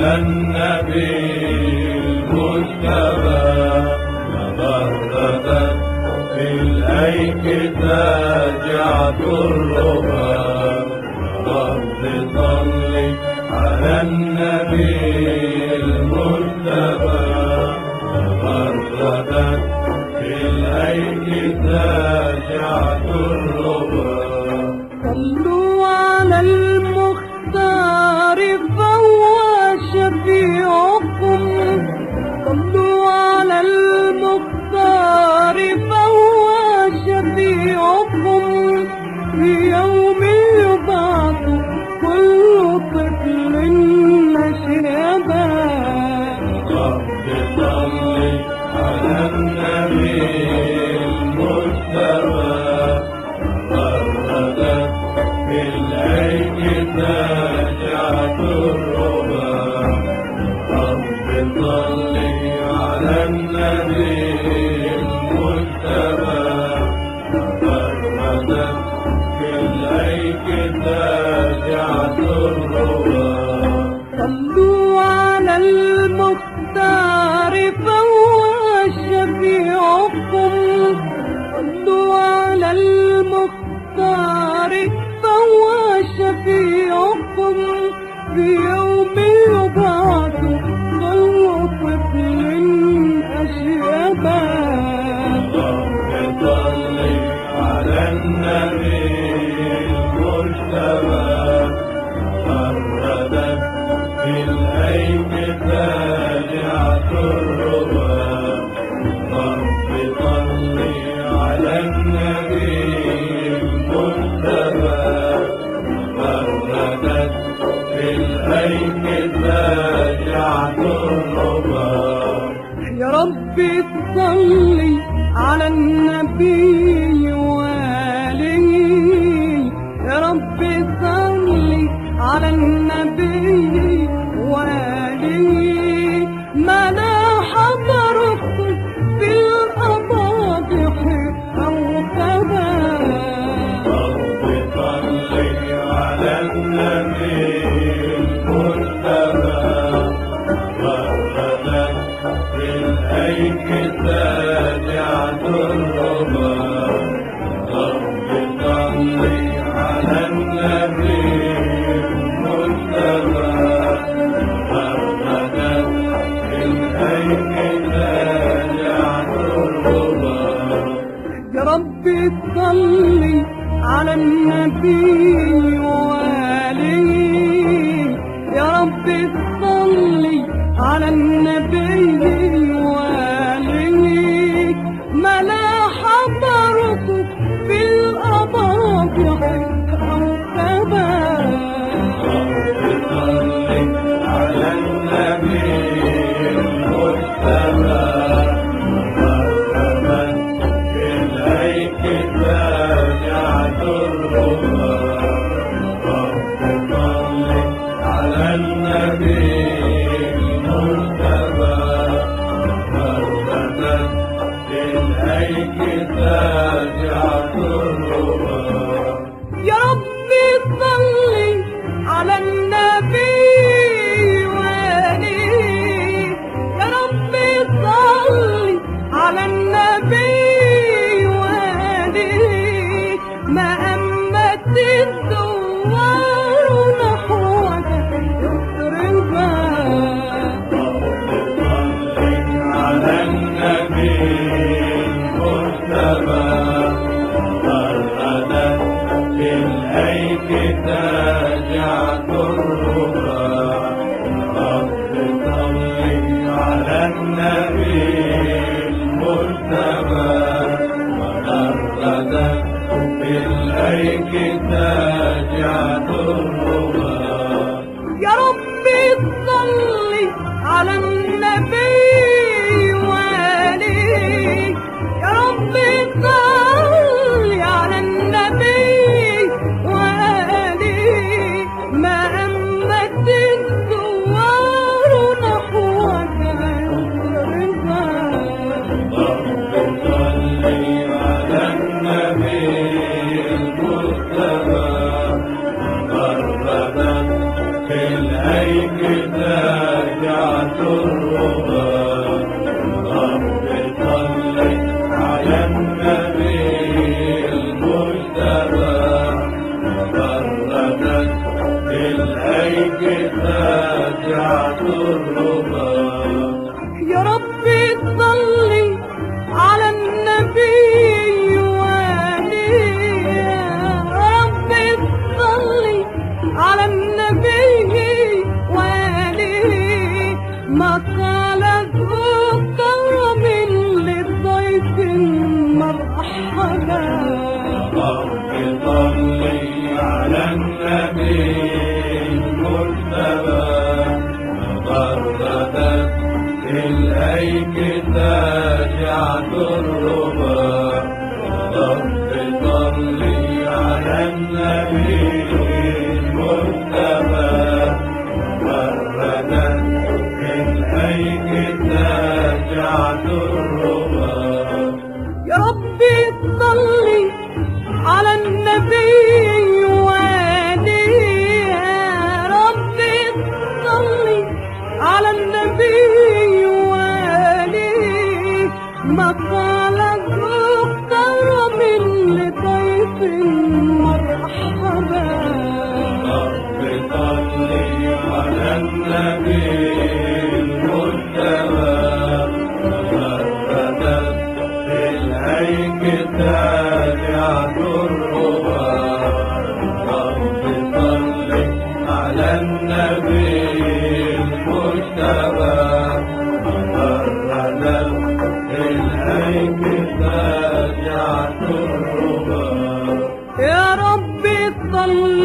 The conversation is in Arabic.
على النبي المجتبى تبردت في الأيك تاجعة الربا. رب صل على النبي المجتبى تبردت في الأيك تاجعة الربا. صلوا على المختار فهو شفيعكم. صلوا على المختار فهو شفيعكم. في يوم يبعث كل طفل نشأبا. رب صل على النبي المجتبى تبردت في الأيك تاجعة الربا. رب صل على النبي المجتبى تبردت في الأيك تاجعة الربا. صلوا على المختار فهو شفيعكم. صلوا على المختار فهو شفيعكم. في يوم يبعث كل طفل أشيبا. رب صل على النبي المجتبى تبردت في الأيك تاجعة الربا. رب صل على النبي المجتبى تبردت في الأيك تاجعة الربا. يا رب صل على النبي وآله. يا رب صل على النبي وآله. ما لا حضركم في الأباطح أو كذا. رب صل على النبي المجتبى تبردت في الأيك تاجعة الربا. رب صل على النبي المجتبى تبردت في الأيك تاجعة الربا. يا رب صل على النبي وآله. يا رب صل على النبي وآله. ما لا حضركم في الأباطح أو كذا. رب صل على النبي المجتبى تبردت في الأيك تاجعة الربا. رب صل على النبي المجتبى تبردت في الأيك تاجعة الربا. يا رب صل على النبي وآله. يا رب صل على النبي وآله. ما أمت الدوار نحوك يسربا. رب صل على النبي المجتبى تبردت في الأيك تاجعة الربا. رب صل على النبي المجتبى تبردت في الأيك تاجعة الربا. يا رب صل على النبي وآله. يا رب صل على النبي وآله. ما أمت الزوار نحوك يسربا. رب صل على النبي المجتبى تبردت في الأيك تاجعة بالأيك تاجعة الربا يا ربي صلي على النبي وآله يا ربي صلي على النبي وآله ما قال ذو كرم لضيف مرحبا رب صلي على النبي المجتبى غردت بالأيك تاجعة الربا رب صلي على النبي المجتبى غردت بالأيك تاجعة الربا يا ربي صلي على النبي وآله يا ربي صلي على النبي وآله ما قال ذو كرم لضيف مرحبا رب صلي على النبي المجتبى غردت بالأيك تاجعة الربا رب صلي على النبي المجتبى غردت بالأيك تاجعة الربا يا ربي صلي